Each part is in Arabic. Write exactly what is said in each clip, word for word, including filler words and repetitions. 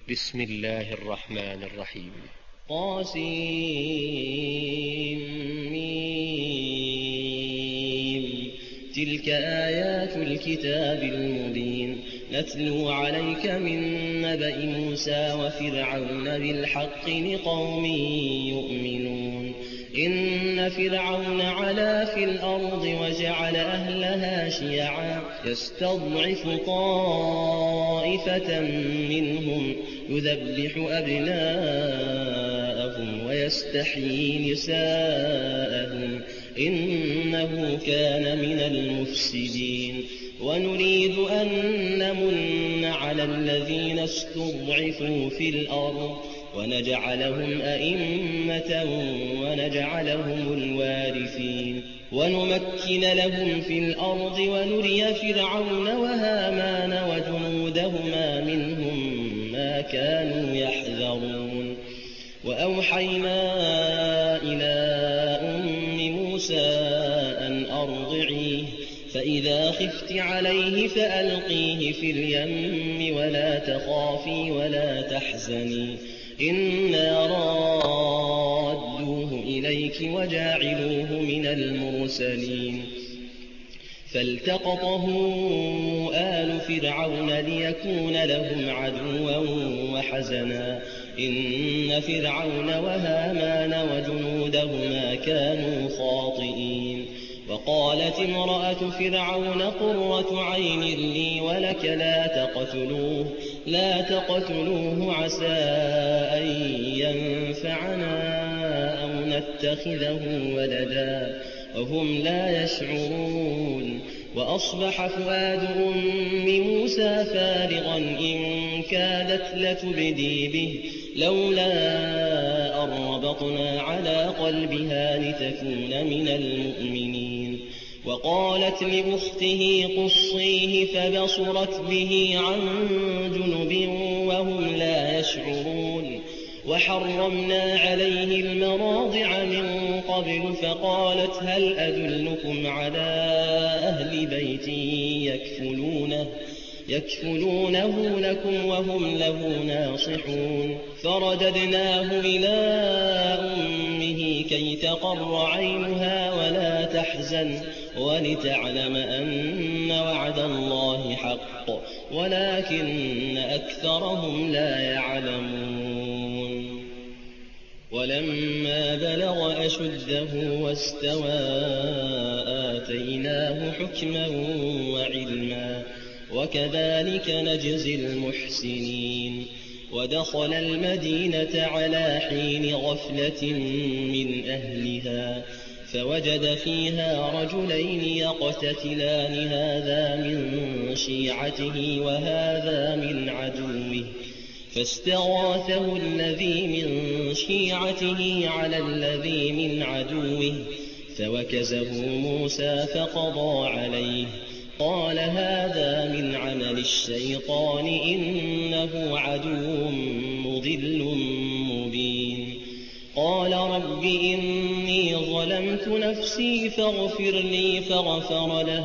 بسم الله الرحمن الرحيم. طاسيم. تلك آيات الكتاب المبين نتلو عليك من نبأ موسى وفرعون بالحق لقوم يؤمنون. إن فرعون علا في الأرض وجعل أهلها شيعا يستضعف طائفة منهم يذبح أبناءهم ويستحيي نساءهم إنه كان من المفسدين. ونريد أن نمن على الذين استضعفوا في الأرض ونجعلهم أئمة ونجعلهم الوارثين ونمكن لهم في الأرض ونري فرعون وهامان وجنودهما منهم ما كانوا يحذرون. وأوحينا إلى أم موسى أن أرضعيه فإذا خفت عليه فألقيه في اليم ولا تخافي ولا تحزني إنا رادوه إليك وجاعلوه من المرسلين. فالتقطه آل فرعون ليكون لهم عدوا وحزنا إن فرعون وهامان وجنودهما كانوا خاطئين. وقالت امرأة فرعون قرة عين لي ولك لا تقتلوه لا تقتلوه عسى أن ينفعنا أو نتخذه ولدا وهم لا يشعرون. وأصبح فؤاد أم موسى فارغا إن كادت لتبدي به لولا أن ربطنا على قلبها لتكون من المؤمنين. وقالت لأخته قصيه فبصرت به عن جنب وهم لا يشعرون. وحرمنا عليه المراضع من قبل فقالت هل أدلكم على أهل بيت يكفلونه يكفلونه لكم وهم له ناصحون. فرددناه إلى أمه كي تقر عينها ولا تحزن ولتعلم أن وعد الله حق ولكن أكثرهم لا يعلمون. ولما بلغ أشده واستوى آتيناه حكما وعلما وكذلك نجزي المحسنين. ودخل المدينة على حين غفلة من أهلها فوجد فيها رجلين يقتتلان هذا من شيعته وهذا من عدوه فاستغاثه الذي من شيعته على الذي من عدوه فوكزه موسى فقضى عليه قال هذا من عمل الشيطان إنه عدو مضل مبين. قال رب إني ظلمت نفسي فاغفر لي فغفر له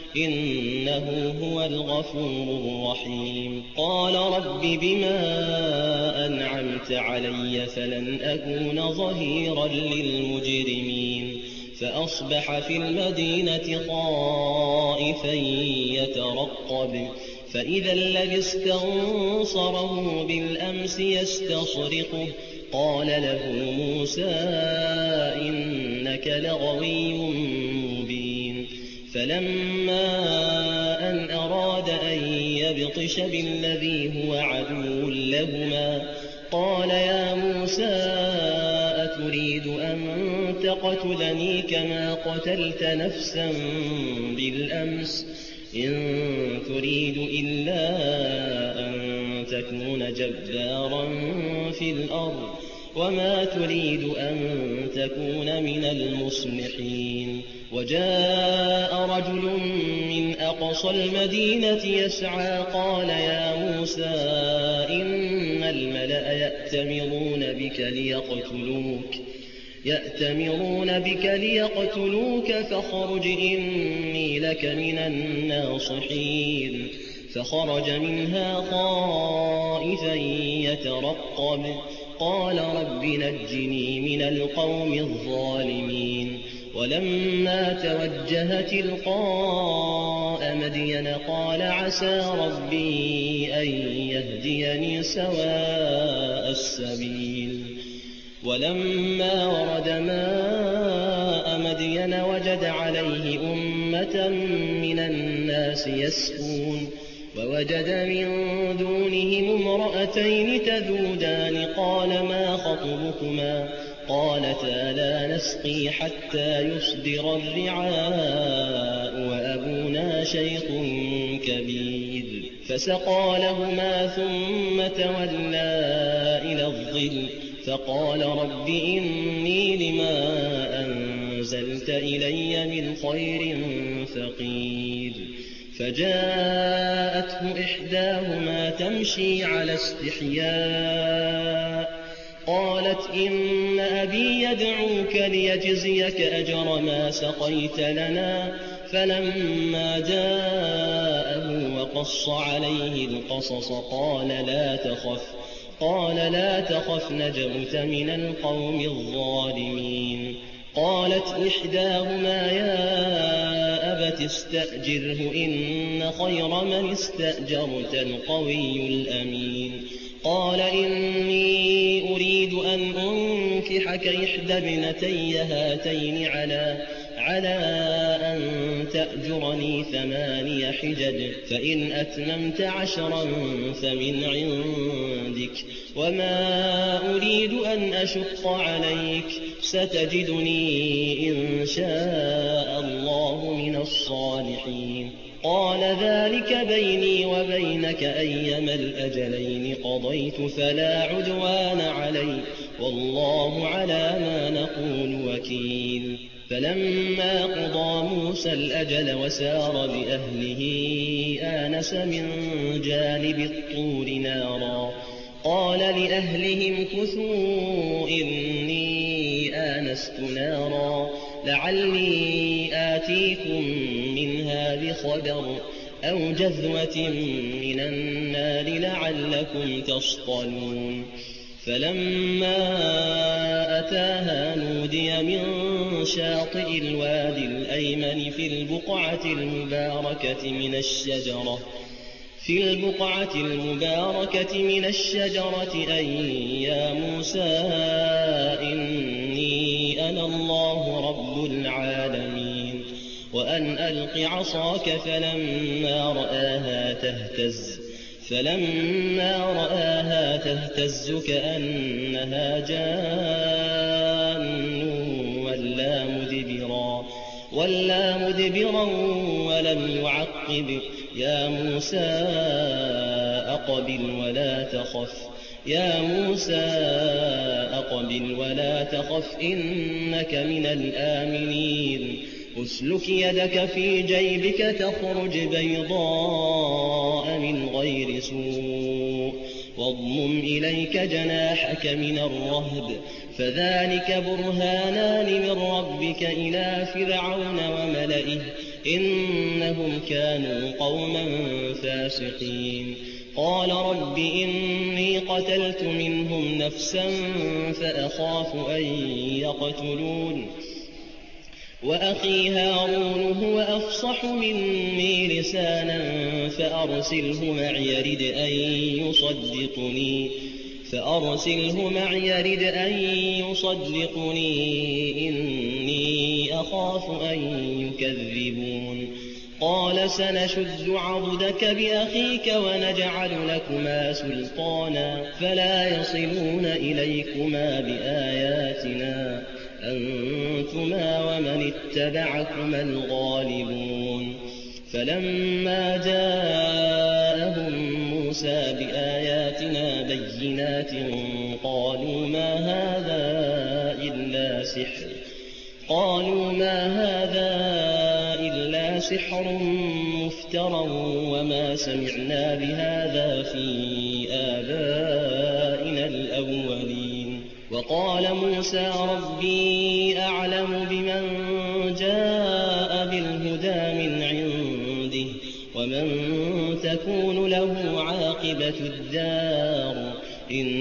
إنه هو الغفور الرحيم. قال رب بما أنعمت علي فلن أكون ظهيرا للمجرمين. فأصبح في المدينة خائفا يترقب فإذا الذي استنصره بالأمس يستصرخه قال له موسى إنك لغوي مبين. فلما أن أراد أن يبطش بالذي هو عدو لهما قال يا موسى أتريد أن تقتلني كما قتلت نفسا بالأمس إن تريد إلا أن تكون جبارا في الأرض وما تريد أن تكون من المصلحين. وجاء رجل من أقصى المدينة يسعى قال يا موسى إن الملأ يأتمرون بك ليقتلوك يأتمرون بك ليقتلوك فاخرج إني لك من الناصحين. فخرج منها خائفا يترقب قال رب نجني من القوم الظالمين ولما توجه تلقاء مدين قال عسى ربي أن يهديني سواء السبيل ولما ورد ماء مدين وجد عليه أمة من الناس يسقون ووجد من دونهم امرأتين تذودان قال ما خطبكما قالتا لا نسقي حتى يصدر الرعاء وأبونا شيخ كبير فسقى لهما ثم تولى إلى الظل فقال رب إني لما أنزلت إلي من خير فقير فجاءته إحداهما تمشي على استحياء قالت إن أبي يدعوك ليجزيك أجر ما سقيت لنا فلما جاءه وقص عليه القصص قال لا تخف قال لا تخف نجوت من القوم الظالمين قالت إحداهما يا أبت استأجره إن خير من استأجرت القوي الأمين قال إني أريد أن أنكحك إحدى ابنتي هاتين على على أن تأجرني ثماني حجج فإن أتممت عشرا فمن عندك وما أريد أن أشق عليك ستجدني إن شاء الله من الصالحين قال ذلك بيني وبينك أيما الأجلين قضيت فلا عدوان علي والله على ما نقول وكيل فلما قضى موسى الأجل وسار بأهله آنس من جانب الطور نارا قال لأهلهم كثوا إني آنست نارا لعلي آتيكم منها بخبر أو جذوة من النار لعلكم تصطلون فلما أتاها نودي من شاطئ الوادي الأيمن في البقعة المباركة من الشجرة في البقعة المباركة من الشجرة أي يا موسى إني أنا الله رب العالمين وأن ألق عصاك فلما رآها تهتز فلما رآها تهتز كأنها جان ولا مدبرا ولا مدبرا ولم يعقب يا موسى أقبل ولا تخف يا موسى أقبل ولا تخف إنك من الآمنين أسلك يدك في جيبك تخرج بيضاء من غير سوء واضمم إليك جناحك من الرهب فذلك برهانان من ربك إلى فرعون وملئه إنهم كانوا قوما فاسقين قال رب إني قتلت منهم نفسا فأخاف أن يقتلون وأخي هارون هو أفصح مني لسانا فأرسله معي يرد أن يصدقني فأرسله معي يرد أن يصدقني إني أخاف أن يكذبون قال سنشد عضدك بأخيك ونجعل لكما سلطانا فلا يصلون إليكما بآياتنا أنتما ومن اتبعكما الغالبون فلما جاءهم موسى بآياتنا بينات قالوا ما هذا إلا سحر قالوا ما هذا إلا سحر مفترى وما سمعنا بهذا في آبائنا الأولين وقال موسى ربي أعلم بمن جاء بالهدى من عنده ومن تكون له عاقبة الدار إن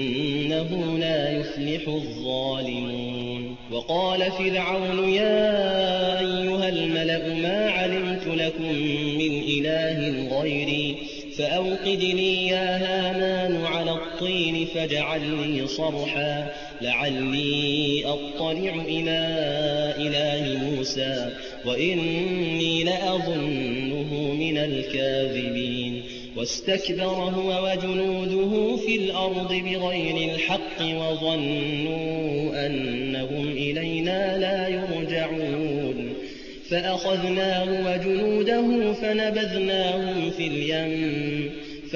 إنه لا يفلح الظالمون. وقال فرعون يا أيها الملأ ما علمت لكم من إله غيري فأوقد لي يا هامان على الطين فاجعل لي صرحا لعلي أطلع إلى إله موسى وإني لأظنه من الكاذبين. واستكبر هو وجنوده في الأرض بغير الحق وظنوا أنهم إلينا لا يرجعون فأخذناه وجنوده فنبذناهم في اليم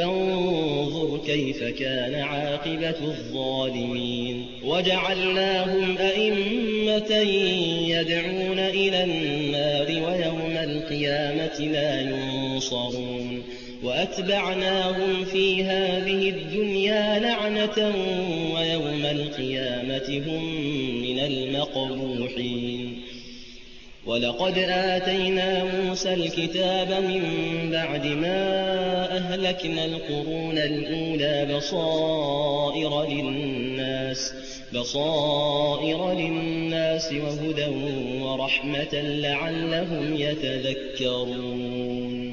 فانظر كيف كان عاقبة الظالمين. وجعلناهم أئمة يدعون إلى النار ويوم القيامة لا ينصرون. وأتبعناهم في هذه الدنيا لعنة ويوم القيامة هم من المقبوحين. ولقد آتينا موسى الكتاب من بعد ما أهلكنا القرون الأولى بصائر للناس بصائر للناس وهدى ورحمة لعلهم يتذكرون.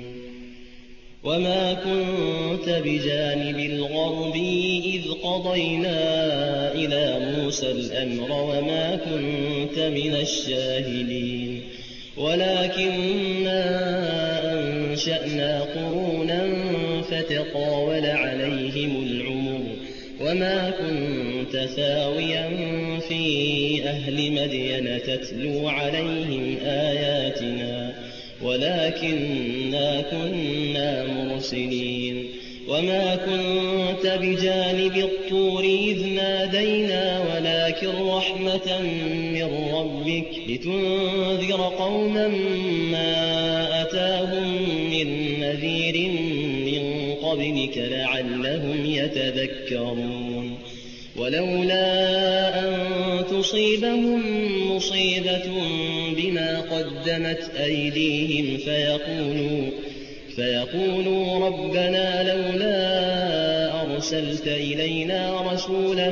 وما كنت بجانب الغربي إذ قضينا إلى موسى الأمر وما كنت من الشاهدين ولكننا أنشأنا قرونا فتطاول عليهم العمر وما كنت ثاويا في أهل مدين تتلو عليهم آياتنا ولكننا كنا مرسلين. وما كنت بجانب الطور إذ نادينا ولكن رحمة من ربك لتنذر قوما ما أتاهم من نذير من قبلك لعلهم يتذكرون. ولولا أن تصيبهم مصيبة بما قدمت أيديهم فيقولوا فيقولوا ربنا لولا أرسلت إلينا رسولا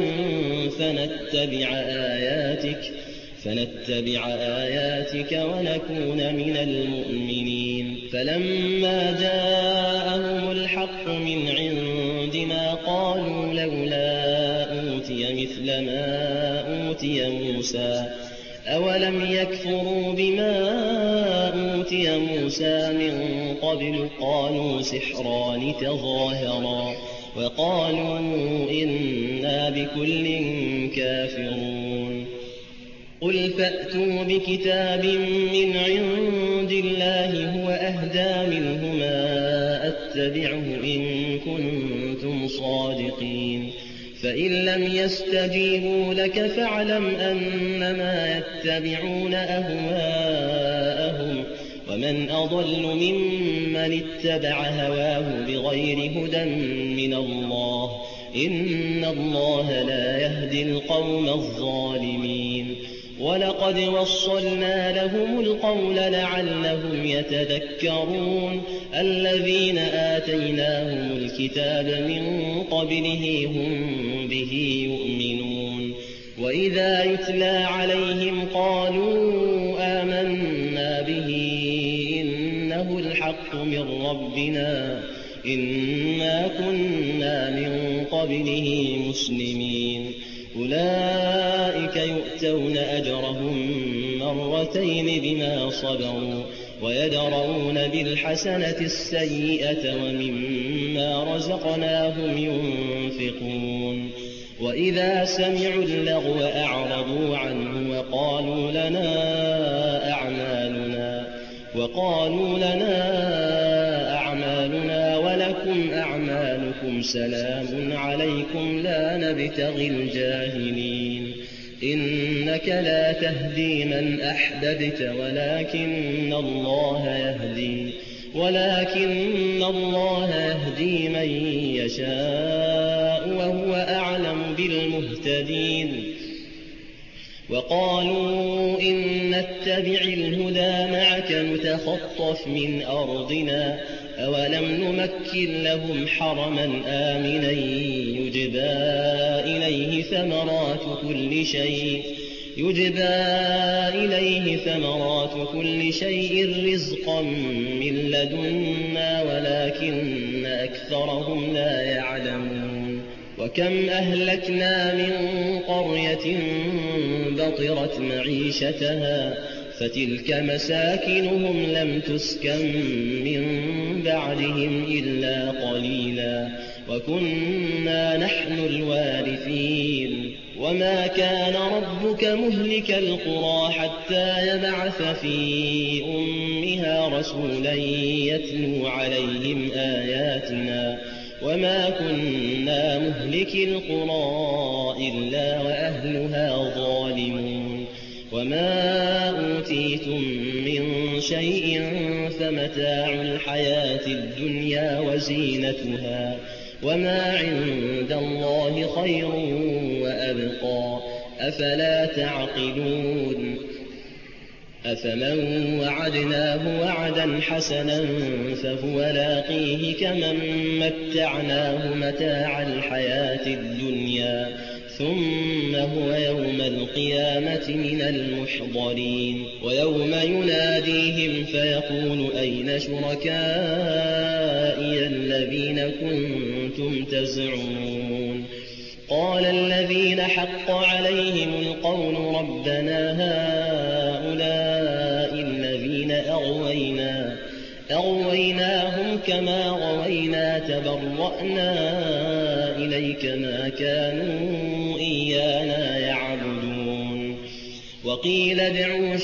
فنتبع آياتك فنتبع آياتك ونكون من المؤمنين. فلما جاءهم الحق من عندنا قالوا لولا أوتي مثل ما أوتي موسى أولم يكفروا بما أوتي موسى من قبل قالوا سحران تظاهرا وقالوا إنا بكل كافرون. قل فأتوا بكتاب من عند الله هو أهدى منهما أتبعه إن كنتم صادقين. فإن لم يستجيبوا لك فاعلم أنما يتبعون أهواءهم ومن أضل ممن اتبع هواه بغير هدى من الله إن الله لا يهدي القوم الظالمين. ولقد وصلنا لهم القول لعلهم يتذكرون. الذين آتيناهم الكتاب من قبله هم به يؤمنون. وإذا يتلى عليهم قالوا آمنا به إنه الحق من ربنا إنا كنا من قبله مسلمين. أولئك يؤتون أجرهم مرتين بما صبروا ويدرؤون بالحسنة السيئة ومما رزقناهم ينفقون. وإذا سمعوا اللغو أعرضوا عنه وقالوا لنا أعمالنا وقالوا لنا أعمالنا ولكم أعمالكم سلام عليكم لا نبتغي الجاهلين. إنك لا تهدي من أحببت ولكن الله يهدي ولكن الله يهدي من يشاء وهو أعلم بالمهتدين. وقالوا إن نتبع الهدى معك نتخطف من أرضنا أولم نمكن لهم حرما آمنا يجبى إليه ثمرات كل شيء يجبى إليه ثمرات كل شيء رزقا من لدنا ولكن أكثرهم لا يعلمون وكم أهلكنا من قرية بطرت معيشتها فتلك مساكنهم لم تسكن من بعدهم إلا قليلا وكنا نحن الوارثين وما كان ربك مهلك القرى حتى يبعث في أمها رسولا يتلو عليهم آياتنا وما كنا مهلك القرى إلا وأهلها ظالمون وما أوتيتم من شيء فمتاع الحياة الدنيا وزينتها وما عند الله خير وأبقى أفلا تعقلون أفمن وعدناه وعدا حسنا فهو لاقيه كمن متعناه متاع الحياة الدنيا ثم هو يوم القيامة من المحضرين ويوم يناديهم فيقول أين شركائي الذين كنتم تزعمون قال الذين حق عليهم القول ربنا هؤلاء الذين أغوينا أغويناهم كما غوينا تبرأنا إليك ما كانوا إيانا يعبدون وقيل ادعوا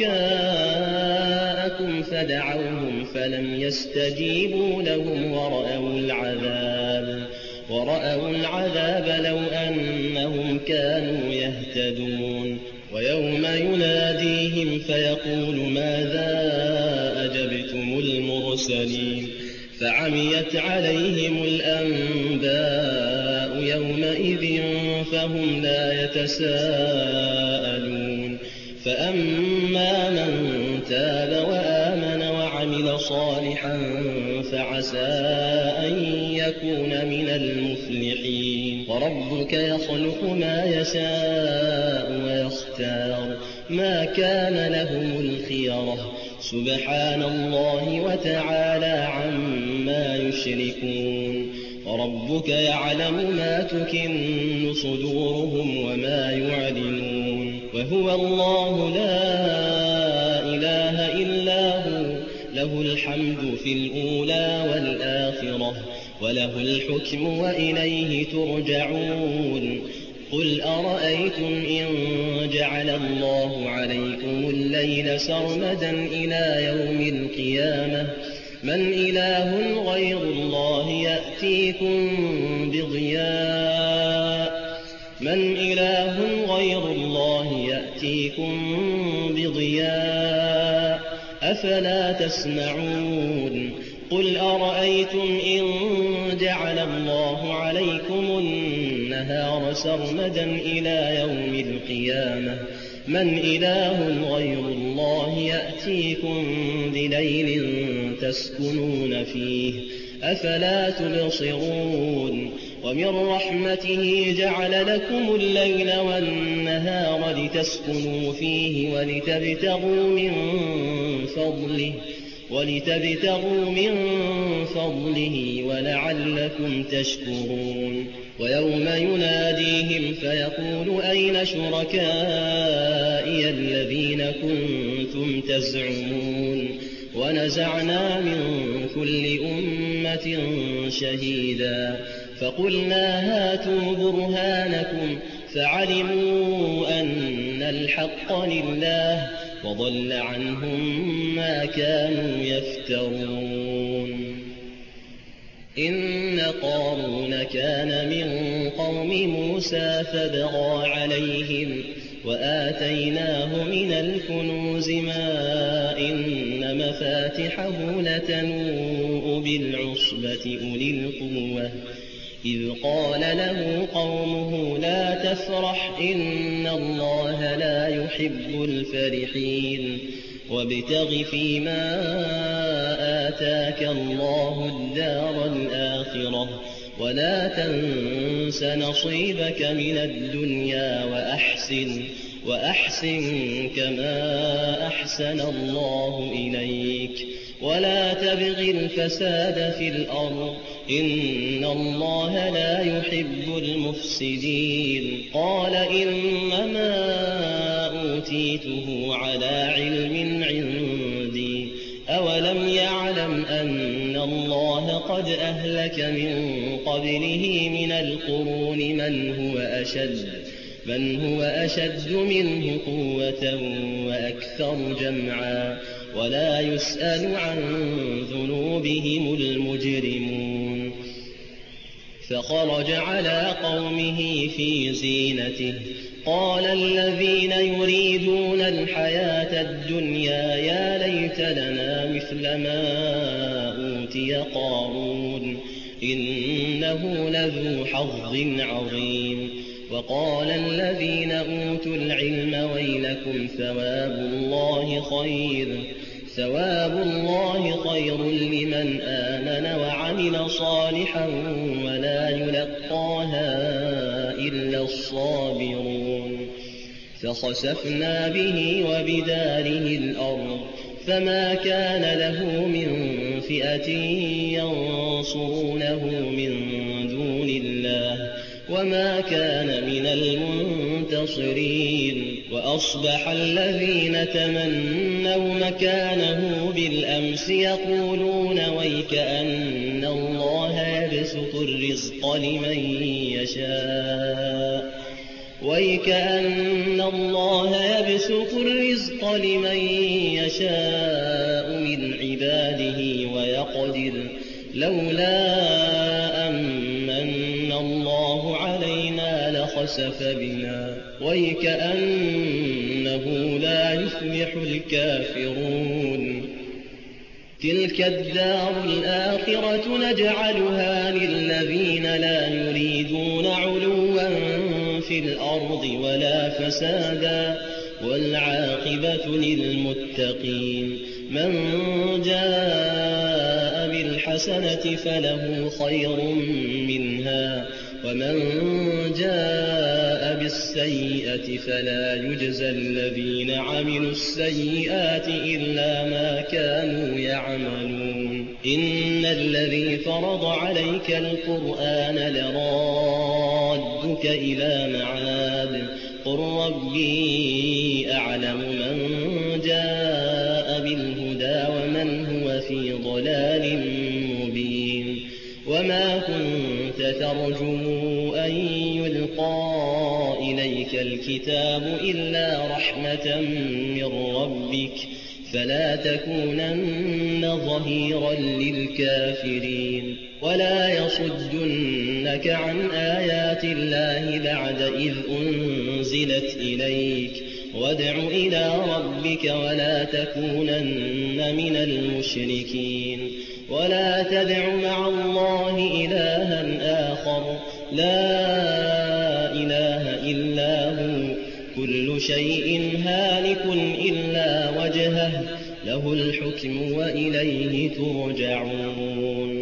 شركاءكم فدعوهم فلم يستجيبوا لهم ورأوا العذاب ورأوا العذاب لو أنهم كانوا يهتدون ويوم يناديهم فيقول ماذا أجبتم المرسلين فعميت عليهم الأنباء يومئذ فهم لا يتساءلون فأما من تاب وآمن وعمل صالحا فعسى أن يكون من المفلحين وربك يخلق ما يشاء ويختار ما كان لهم الخيرة سبحان الله وتعالى عما يشركون وربك يعلم ما تكن صدورهم وما يعلنون وهو الله لا إله إلا هو له الحمد في الأولى والآخرة وله الحكم وإليه ترجعون قل أرأيتم إن جعل الله عليكم الليل سرمدا إلى يوم القيامة من إله غير الله يأتيكم بضياء من إله غير الله يأتيكم بضياء أفلا تسمعون قل أرأيتم إن جعل الله عليكم النهار سرمدا إلى يوم القيامة من إله غير الله يأتيكم بليل تسكنون فيه أفلا تبصرون ومن رحمته جعل لكم الليل والنهار لتسكنوا فيه ولتبتغوا من فضله ولتبتغوا من فضله ولعلكم تشكرون ويوم يناديهم فيقول أين شركائي الذين كنتم تزعمون ونزعنا من كل أمة شهيدا فقلنا هاتوا برهانكم فعلموا أن الحق لله وضل عنهم ما كانوا يفترون إن قارون كان من قوم موسى فبغى عليهم وآتيناه من الكنوز ما إن مفاتحه لتنوء بالعصبة أولي القوة إذ قال له قومه لا تفرح إن الله لا يحب الفرحين وابتغ فيما آتاك الله الدار الآخرة ولا تنس نصيبك من الدنيا وأحسن وأحسن كما أحسن الله إليك ولا تبغ الفساد في الأرض إن الله لا يحب المفسدين قال إنما أوتيته على علم عندي أولم يعلم أن الله قد أهلك من قبله من القرون من هو أشد من هو أشد منه قوة وأكثر جمعا ولا يسأل عن ذنوبهم المجرمون فخرج على قومه في زينته قال الذين يريدون الحياة الدنيا يا ليت لنا مثل ما أوتي قارون إنه لذو حظ عظيم وقال الذين أوتوا العلم ويلكم ثواب الله خير ثواب الله خير لمن آمن وعمل صالحا ولا يلقاها إلا الصابرون فخسفنا به وبداره الأرض فما كان له من فئة ينصرونه من دون الله وما كان من المنتصرين وأصبح الذين تمنوا مكانه بالأمس يقولون ويكأن الله يبسط الرزق لمن يشاء ويكأن الله يبسط الرزق لمن يشاء من عباده ويقدر لولا أمن الله علينا لخسف بنا ويكأنه لا يفلح الكافرون تلك الدار الآخرة نجعلها للذين لا يريدون علوا في الأرض ولا فسادا والعاقبة للمتقين من جاء بالحسنة فله خير منها ومن جاء بالسيئة فلا يجزى الذين عملوا السيئات إلا ما كانوا يعملون إن الذي فرض عليك القرآن لرادك إلى معاد قل ربي أعلم من جاء بالهدى ومن هو في ضلال مبين وما كنت ترجو أن يلقى إليك الكتاب إلا رحمة من ربك فلا تكونن ظهيرا للكافرين ولا يصدنك عن آيات الله بعد إذ أنزلت إليك وادع إلى ربك ولا تكونن من المشركين ولا تدع مع الله إلها آخر لا إله إلا هو كل شيء هالك إلا وجهه له الحكم وإليه ترجعون